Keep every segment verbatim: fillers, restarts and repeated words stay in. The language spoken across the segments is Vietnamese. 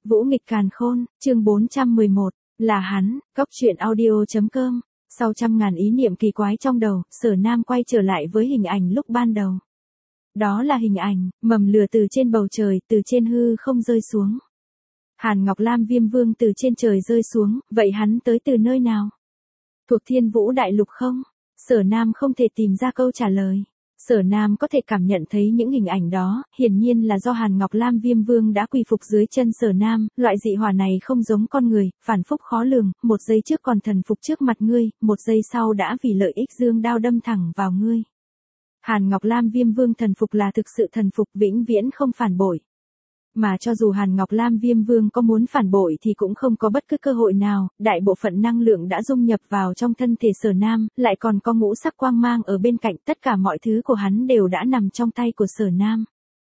Vũ nghịch càn khôn, chương bốn trăm mười một, là hắn, Cốc truyện audio.com. Sau trăm ngàn ý niệm kỳ quái trong đầu, Sở Nam quay trở lại với hình ảnh lúc ban đầu. Đó là hình ảnh, mầm lửa từ trên bầu trời, từ trên hư không rơi xuống. Hàn Ngọc Lam Viêm Vương từ trên trời rơi xuống, vậy hắn tới từ nơi nào? Thuộc Thiên Vũ Đại Lục không? Sở Nam không thể tìm ra câu trả lời. Sở Nam có thể cảm nhận thấy những hình ảnh đó, hiển nhiên là do Hàn Ngọc Lam Viêm Vương đã quỳ phục dưới chân Sở Nam, loại dị hỏa này không giống con người, phản phúc khó lường, một giây trước còn thần phục trước mặt ngươi, một giây sau đã vì lợi ích dương đao đâm thẳng vào ngươi. Hàn Ngọc Lam Viêm Vương thần phục là thực sự thần phục, vĩnh viễn không phản bội. Mà cho dù Hàn Ngọc Lam Viêm Vương có muốn phản bội thì cũng không có bất cứ cơ hội nào, đại bộ phận năng lượng đã dung nhập vào trong thân thể Sở Nam, lại còn có ngũ sắc quang mang ở bên cạnh, tất cả mọi thứ của hắn đều đã nằm trong tay của Sở Nam.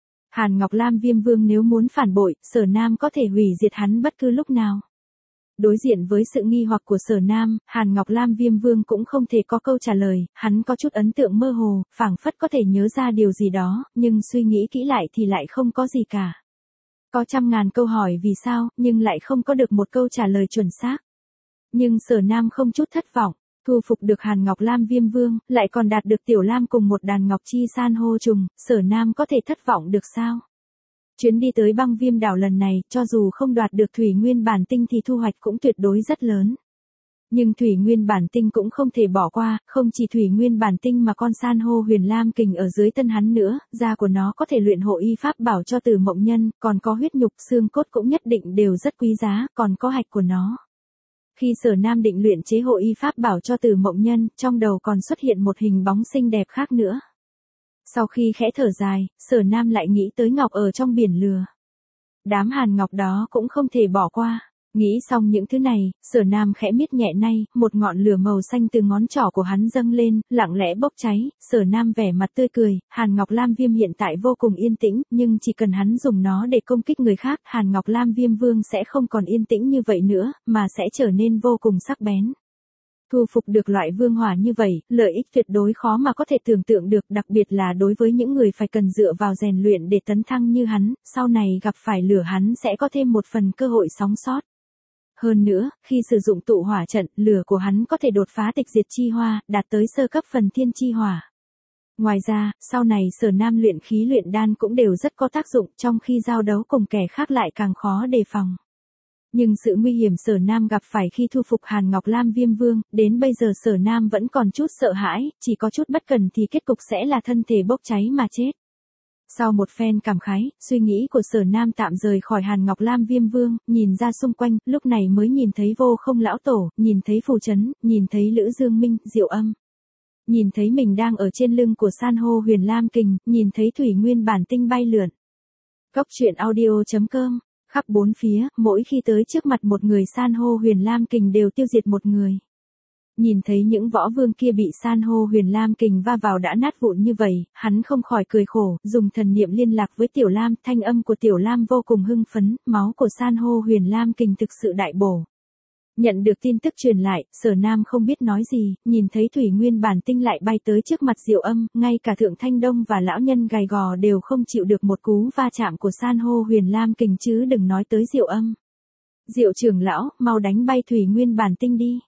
Hàn Ngọc Lam Viêm Vương nếu muốn phản bội, Sở Nam có thể hủy diệt hắn bất cứ lúc nào. Đối diện với sự nghi hoặc của Sở Nam, Hàn Ngọc Lam Viêm Vương cũng không thể có câu trả lời, hắn có chút ấn tượng mơ hồ, phảng phất có thể nhớ ra điều gì đó, nhưng suy nghĩ kỹ lại thì lại không có gì cả. Có trăm ngàn câu hỏi vì sao, nhưng lại không có được một câu trả lời chuẩn xác. Nhưng Sở Nam không chút thất vọng, thu phục được Hàn Ngọc Lam Viêm Vương, lại còn đạt được Tiểu Lam cùng một đàn ngọc chi san hô trùng, Sở Nam có thể thất vọng được sao? Chuyến đi tới băng viêm đảo lần này, cho dù không đoạt được thủy nguyên bản tinh thì thu hoạch cũng tuyệt đối rất lớn. Nhưng thủy nguyên bản tinh cũng không thể bỏ qua, không chỉ thủy nguyên bản tinh mà con san hô huyền lam kình ở dưới thân hắn nữa, da của nó có thể luyện hộ y pháp bảo cho Từ Mộng Nhân, còn có huyết nhục xương cốt cũng nhất định đều rất quý giá, còn có hạch của nó. Khi Sở Nam định luyện chế hộ y pháp bảo cho Từ Mộng Nhân, trong đầu còn xuất hiện một hình bóng xinh đẹp khác nữa. Sau khi khẽ thở dài, Sở Nam lại nghĩ tới ngọc ở trong biển lửa. Đám hàn ngọc đó cũng không thể bỏ qua. Nghĩ xong những thứ này, Sở Nam khẽ miết nhẹ nay, một ngọn lửa màu xanh từ ngón trỏ của hắn dâng lên, lặng lẽ bốc cháy, Sở Nam vẻ mặt tươi cười, Hàn Ngọc Lam Viêm hiện tại vô cùng yên tĩnh, nhưng chỉ cần hắn dùng nó để công kích người khác, Hàn Ngọc Lam Viêm Vương sẽ không còn yên tĩnh như vậy nữa, mà sẽ trở nên vô cùng sắc bén. Thu phục được loại vương hỏa như vậy, lợi ích tuyệt đối khó mà có thể tưởng tượng được, đặc biệt là đối với những người phải cần dựa vào rèn luyện để tấn thăng như hắn, sau này gặp phải lửa hắn sẽ có thêm một phần cơ hội sống sót. Hơn nữa, khi sử dụng tụ hỏa trận, lửa của hắn có thể đột phá tịch diệt chi hoa, đạt tới sơ cấp phần thiên chi hỏa. Ngoài ra, sau này Sở Nam luyện khí luyện đan cũng đều rất có tác dụng, trong khi giao đấu cùng kẻ khác lại càng khó đề phòng. Nhưng sự nguy hiểm Sở Nam gặp phải khi thu phục Hàn Ngọc Lam Viêm Vương, đến bây giờ Sở Nam vẫn còn chút sợ hãi, chỉ có chút bất cần thì kết cục sẽ là thân thể bốc cháy mà chết. Sau một phen cảm khái, suy nghĩ của Sở Nam tạm rời khỏi Hàn Ngọc Lam Viêm Vương, nhìn ra xung quanh, lúc này mới nhìn thấy Vô Không lão tổ, nhìn thấy phù trấn, nhìn thấy Lữ Dương Minh, Diệu Âm. Nhìn thấy mình đang ở trên lưng của san hô huyền lam kình, nhìn thấy thủy nguyên bản tinh bay lượn. Cốc truyện audio.com, khắp bốn phía, mỗi khi tới trước mặt một người san hô huyền lam kình đều tiêu diệt một người. Nhìn thấy những võ vương kia bị san hô huyền lam kình va vào đã nát vụn như vậy, hắn không khỏi cười khổ, dùng thần niệm liên lạc với Tiểu Lam, thanh âm của Tiểu Lam vô cùng hưng phấn, máu của san hô huyền lam kình thực sự đại bổ. Nhận được tin tức truyền lại, Sở Nam không biết nói gì, nhìn thấy thủy nguyên bản tinh lại bay tới trước mặt Diệu Âm, ngay cả Thượng Thanh Đông và lão nhân gầy gò đều không chịu được một cú va chạm của san hô huyền lam kình chứ đừng nói tới Diệu Âm. Diệu trưởng lão, mau đánh bay thủy nguyên bản tinh đi.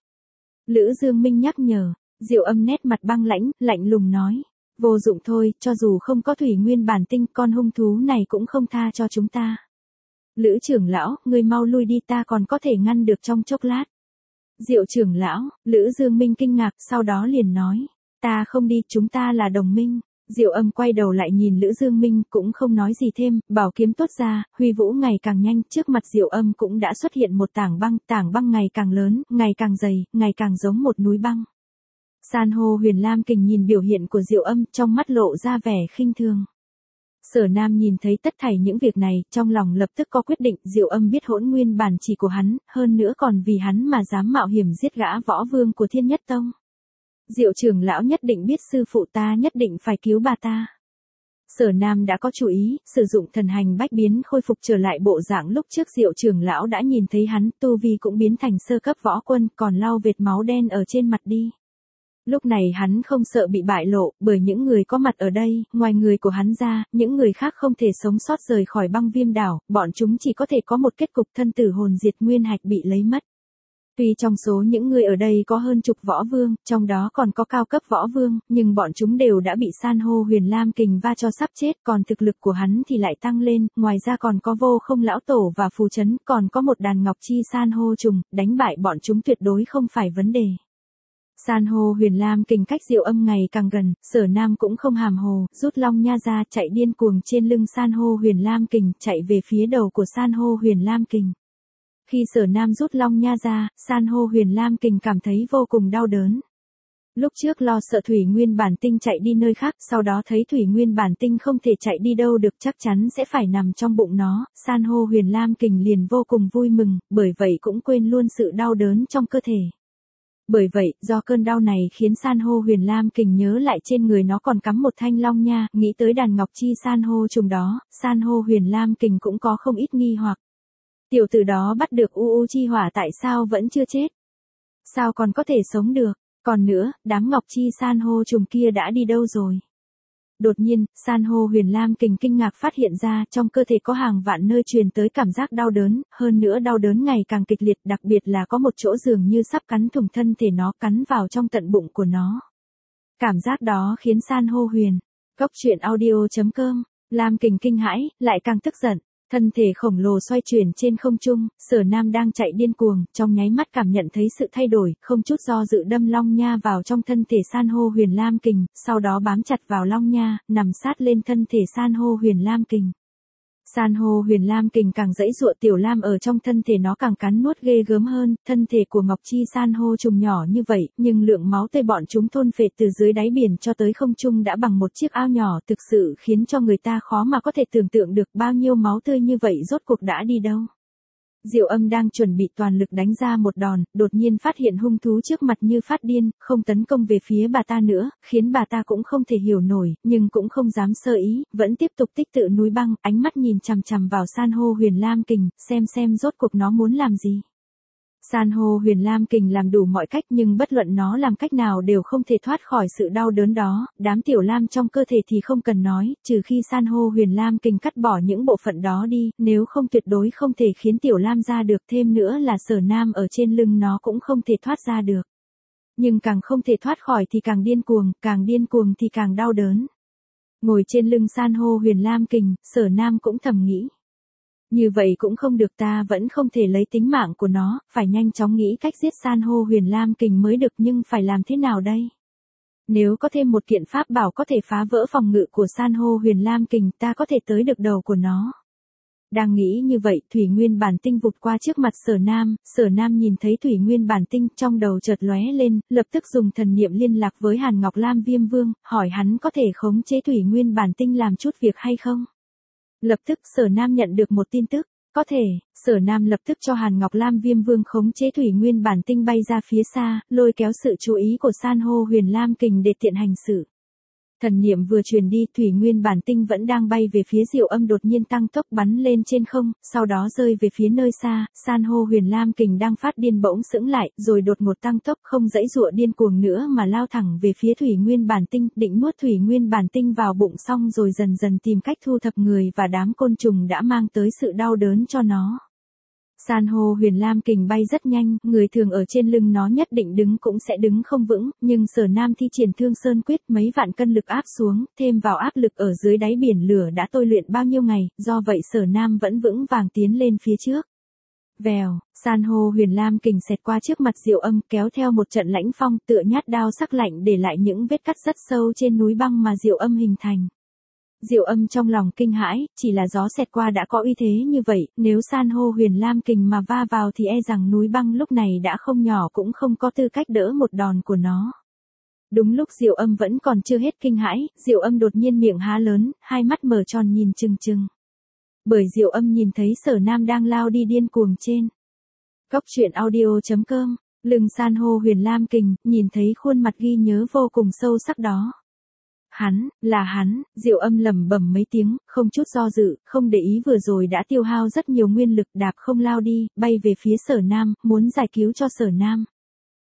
Lữ Dương Minh nhắc nhở, Diệu Âm nét mặt băng lãnh, lạnh lùng nói, vô dụng thôi, cho dù không có thủy nguyên bản tinh, con hung thú này cũng không tha cho chúng ta. Lữ trưởng lão, ngươi mau lui đi, ta còn có thể ngăn được trong chốc lát. Diệu trưởng lão, Lữ Dương Minh kinh ngạc, sau đó liền nói, ta không đi, chúng ta là đồng minh. Diệu Âm quay đầu lại nhìn Lữ Dương Minh, cũng không nói gì thêm, bảo kiếm tốt ra, huy vũ ngày càng nhanh, trước mặt Diệu Âm cũng đã xuất hiện một tảng băng, tảng băng ngày càng lớn, ngày càng dày, ngày càng giống một núi băng. San hô huyền lam kình nhìn biểu hiện của Diệu Âm, trong mắt lộ ra vẻ khinh thường. Sở Nam nhìn thấy tất thảy những việc này, trong lòng lập tức có quyết định, Diệu Âm biết hỗn nguyên bản chỉ của hắn, hơn nữa còn vì hắn mà dám mạo hiểm giết gã võ vương của Thiên Nhất Tông. Diệu trưởng lão nhất định biết sư phụ ta nhất định phải cứu bà ta. Sở Nam đã có chú ý, sử dụng thần hành bách biến khôi phục trở lại bộ dạng lúc trước Diệu trưởng lão đã nhìn thấy hắn, tu vi cũng biến thành sơ cấp võ quân, còn lau vệt máu đen ở trên mặt đi. Lúc này hắn không sợ bị bại lộ, bởi những người có mặt ở đây, ngoài người của hắn ra, những người khác không thể sống sót rời khỏi băng viêm đảo, bọn chúng chỉ có thể có một kết cục thân tử hồn diệt, nguyên hạch bị lấy mất. Tuy trong số những người ở đây có hơn chục võ vương, trong đó còn có cao cấp võ vương, nhưng bọn chúng đều đã bị san hô huyền lam kình va cho sắp chết, còn thực lực của hắn thì lại tăng lên, ngoài ra còn có vô không lão tổ và phù chấn, còn có một đàn ngọc chi san hô trùng, đánh bại bọn chúng tuyệt đối không phải vấn đề. San hô huyền lam kình cách Diệu Âm ngày càng gần, Sở Nam cũng không hàm hồ, rút long nha ra chạy điên cuồng trên lưng san hô huyền lam kình, chạy về phía đầu của san hô huyền lam kình. Khi Sở Nam rút long nha ra, san hô huyền lam kình cảm thấy vô cùng đau đớn. Lúc trước lo sợ thủy nguyên bản tinh chạy đi nơi khác, sau đó thấy thủy nguyên bản tinh không thể chạy đi đâu được, chắc chắn sẽ phải nằm trong bụng nó, san hô huyền lam kình liền vô cùng vui mừng, bởi vậy cũng quên luôn sự đau đớn trong cơ thể. Bởi vậy, do cơn đau này khiến san hô huyền lam kình nhớ lại trên người nó còn cắm một thanh long nha, nghĩ tới đàn ngọc chi san hô trùng đó, san hô huyền lam kình cũng có không ít nghi hoặc. Tiểu tử đó bắt được u u chi hỏa tại sao vẫn chưa chết? Sao còn có thể sống được? Còn nữa, đám ngọc chi san hô trùng kia đã đi đâu rồi? Đột nhiên, san hô huyền lam kình kinh ngạc phát hiện ra trong cơ thể có hàng vạn nơi truyền tới cảm giác đau đớn, hơn nữa đau đớn ngày càng kịch liệt, đặc biệt là có một chỗ dường như sắp cắn thủng thân thể nó, cắn vào trong tận bụng của nó. Cảm giác đó khiến san hô huyền, cốc truyện audio chấm com, lam kình kinh hãi, lại càng tức giận. Thân thể khổng lồ xoay chuyển trên không trung, Sở Nam đang chạy điên cuồng, trong nháy mắt cảm nhận thấy sự thay đổi, không chút do dự đâm long nha vào trong thân thể san hô huyền lam kình, sau đó bám chặt vào long nha, nằm sát lên thân thể san hô huyền lam kình. San hô huyền lam kình càng dãy giụa, tiểu lam ở trong thân thể nó càng cắn nuốt ghê gớm hơn, thân thể của ngọc chi san hô trùng nhỏ như vậy, nhưng lượng máu tươi bọn chúng thôn phệ từ dưới đáy biển cho tới không trung đã bằng một chiếc ao nhỏ, thực sự khiến cho người ta khó mà có thể tưởng tượng được bao nhiêu máu tươi như vậy rốt cuộc đã đi đâu. Diệu Âm đang chuẩn bị toàn lực đánh ra một đòn, đột nhiên phát hiện hung thú trước mặt như phát điên, không tấn công về phía bà ta nữa, khiến bà ta cũng không thể hiểu nổi, nhưng cũng không dám sơ ý, vẫn tiếp tục tích tự núi băng, ánh mắt nhìn chằm chằm vào san hô huyền lam kình, xem xem rốt cuộc nó muốn làm gì. San hô huyền lam kình làm đủ mọi cách nhưng bất luận nó làm cách nào đều không thể thoát khỏi sự đau đớn đó, đám tiểu lam trong cơ thể thì không cần nói, trừ khi san hô huyền lam kình cắt bỏ những bộ phận đó đi, nếu không tuyệt đối không thể khiến tiểu lam ra được, thêm nữa là Sở Nam ở trên lưng nó cũng không thể thoát ra được. Nhưng càng không thể thoát khỏi thì càng điên cuồng, càng điên cuồng thì càng đau đớn. Ngồi trên lưng san hô huyền lam kình, Sở Nam cũng thầm nghĩ. Như vậy cũng không được, ta vẫn không thể lấy tính mạng của nó, phải nhanh chóng nghĩ cách giết san hô huyền lam kình mới được, nhưng phải làm thế nào đây? Nếu có thêm một kiện pháp bảo có thể phá vỡ phòng ngự của san hô huyền lam kình, ta có thể tới được đầu của nó. Đang nghĩ như vậy, thủy nguyên bản tinh vụt qua trước mặt Sở Nam, Sở Nam nhìn thấy thủy nguyên bản tinh, trong đầu chợt lóe lên, lập tức dùng thần niệm liên lạc với Hàn Ngọc Lam Viêm Vương, hỏi hắn có thể khống chế thủy nguyên bản tinh làm chút việc hay không. Lập tức Sở Nam nhận được một tin tức, có thể, Sở Nam lập tức cho Hàn Ngọc Lam Viêm Vương khống chế thủy nguyên bản tinh bay ra phía xa, lôi kéo sự chú ý của san hô huyền lam kình để tiện hành sự. Thần niệm vừa truyền đi, thủy nguyên bản tinh vẫn đang bay về phía Diệu Âm đột nhiên tăng tốc bắn lên trên không, sau đó rơi về phía nơi xa, san hô huyền lam kình đang phát điên bỗng sững lại, rồi đột ngột tăng tốc, không dãy dụa điên cuồng nữa mà lao thẳng về phía thủy nguyên bản tinh, định nuốt thủy nguyên bản tinh vào bụng, xong rồi dần dần tìm cách thu thập người và đám côn trùng đã mang tới sự đau đớn cho nó. San hô huyền lam kình bay rất nhanh, người thường ở trên lưng nó nhất định đứng cũng sẽ đứng không vững, nhưng Sở Nam thi triển Thương Sơn Quyết, mấy vạn cân lực áp xuống, thêm vào áp lực ở dưới đáy biển lửa đã tôi luyện bao nhiêu ngày, do vậy Sở Nam vẫn vững vàng tiến lên phía trước. Vèo, san hô huyền lam kình xẹt qua trước mặt Diệu Âm, kéo theo một trận lãnh phong, tựa nhát đao sắc lạnh để lại những vết cắt rất sâu trên núi băng mà Diệu Âm hình thành. Diệu Âm trong lòng kinh hãi, chỉ là gió xẹt qua đã có uy thế như vậy, nếu san hô huyền lam kình mà va vào thì e rằng núi băng lúc này đã không nhỏ cũng không có tư cách đỡ một đòn của nó. Đúng lúc Diệu Âm vẫn còn chưa hết kinh hãi, Diệu Âm đột nhiên miệng há lớn, hai mắt mở tròn nhìn chừng chừng. Bởi Diệu Âm nhìn thấy Sở Nam đang lao đi điên cuồng trên cốc truyện audio chấm com, lưng san hô huyền lam kình, nhìn thấy khuôn mặt ghi nhớ vô cùng sâu sắc đó. Hắn, là hắn, Diệu Âm lẩm bẩm mấy tiếng, không chút do dự, không để ý vừa rồi đã tiêu hao rất nhiều nguyên lực, đạp không lao đi, bay về phía Sở Nam, muốn giải cứu cho Sở Nam.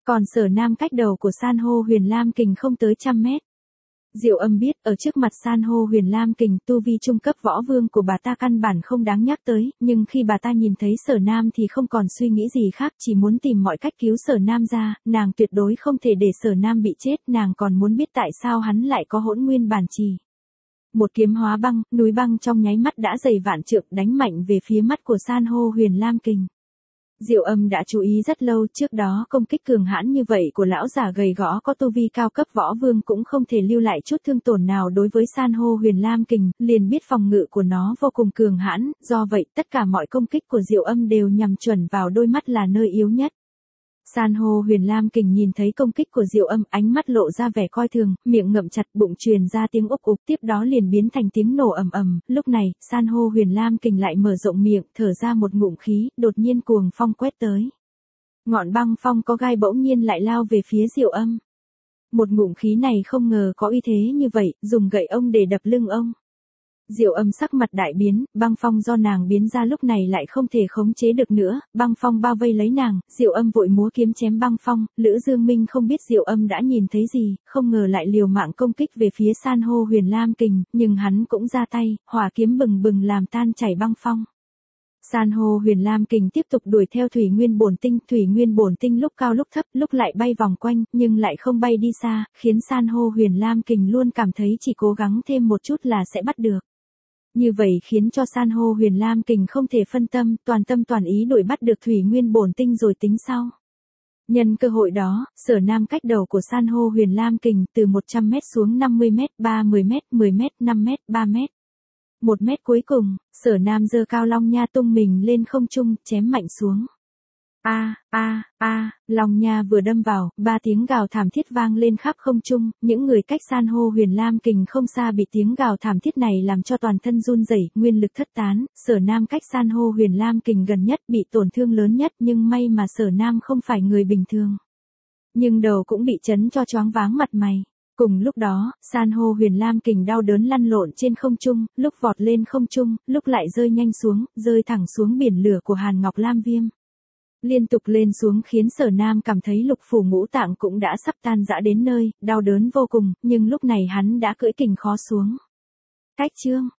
Còn Sở Nam cách đầu của san hô Huyền Lam Kình không tới trăm mét. Diệu Âm biết, ở trước mặt san hô Huyền Lam Kình, tu vi trung cấp võ vương của bà ta căn bản không đáng nhắc tới, nhưng khi bà ta nhìn thấy Sở Nam thì không còn suy nghĩ gì khác, chỉ muốn tìm mọi cách cứu Sở Nam ra, nàng tuyệt đối không thể để Sở Nam bị chết, nàng còn muốn biết tại sao hắn lại có hỗn nguyên bản trì. Một kiếm hóa băng, núi băng trong nháy mắt đã dày vạn trượng đánh mạnh về phía mắt của san hô Huyền Lam Kình. Diệu Âm đã chú ý rất lâu, trước đó công kích cường hãn như vậy của lão già gầy gõ có tu vi cao cấp võ vương cũng không thể lưu lại chút thương tổn nào đối với san hô Huyền Lam Kình, liền biết phòng ngự của nó vô cùng cường hãn, do vậy tất cả mọi công kích của Diệu Âm đều nhằm chuẩn vào đôi mắt là nơi yếu nhất. San hô Huyền Lam Kình nhìn thấy công kích của Diệu Âm, ánh mắt lộ ra vẻ coi thường, miệng ngậm chặt, bụng truyền ra tiếng ục ục, tiếp đó liền biến thành tiếng nổ ầm ầm. Lúc này, San hô Huyền Lam Kình lại mở rộng miệng, thở ra một ngụm khí, đột nhiên cuồng phong quét tới. Ngọn băng phong có gai bỗng nhiên lại lao về phía Diệu Âm. Một ngụm khí này không ngờ có uy thế như vậy, dùng gậy ông để đập lưng ông. Diệu Âm sắc mặt đại biến, băng phong do nàng biến ra lúc này lại không thể khống chế được nữa, băng phong bao vây lấy nàng, Diệu Âm vội múa kiếm chém băng phong, Lữ Dương Minh không biết Diệu Âm đã nhìn thấy gì, không ngờ lại liều mạng công kích về phía san hô Huyền Lam Kình, nhưng hắn cũng ra tay, hỏa kiếm bừng bừng làm tan chảy băng phong. San hô Huyền Lam Kình tiếp tục đuổi theo Thủy Nguyên Bổn Tinh, Thủy Nguyên Bổn Tinh lúc cao lúc thấp, lúc lại bay vòng quanh, nhưng lại không bay đi xa, khiến san hô Huyền Lam Kình luôn cảm thấy chỉ cố gắng thêm một chút là sẽ bắt được. Như vậy khiến cho san hô Huyền Lam Kình không thể phân tâm, toàn tâm toàn ý đuổi bắt được Thủy Nguyên Bổn Tinh rồi tính sau. Nhân cơ hội đó, Sở Nam cách đầu của san hô Huyền Lam Kình từ một trăm mét xuống năm mươi mét, ba mươi mét, mười mét, năm mét, ba mét. một mét cuối cùng, Sở Nam giơ cao Long Nha tung mình lên không trung, chém mạnh xuống. A, a, a, Long Nha vừa đâm vào, ba tiếng gào thảm thiết vang lên khắp không trung, những người cách san hô Huyền Lam Kình không xa bị tiếng gào thảm thiết này làm cho toàn thân run rẩy, nguyên lực thất tán, Sở Nam cách san hô Huyền Lam Kình gần nhất bị tổn thương lớn nhất, nhưng may mà Sở Nam không phải người bình thường. Nhưng đầu cũng bị chấn cho choáng váng mặt mày. Cùng lúc đó, san hô Huyền Lam Kình đau đớn lăn lộn trên không trung, lúc vọt lên không trung, lúc lại rơi nhanh xuống, rơi thẳng xuống biển lửa của Hàn Ngọc Lam Viêm. Liên tục lên xuống khiến Sở Nam cảm thấy lục phủ ngũ tạng cũng đã sắp tan rã đến nơi, đau đớn vô cùng, nhưng lúc này hắn đã cưỡi kình khó xuống. Cách chương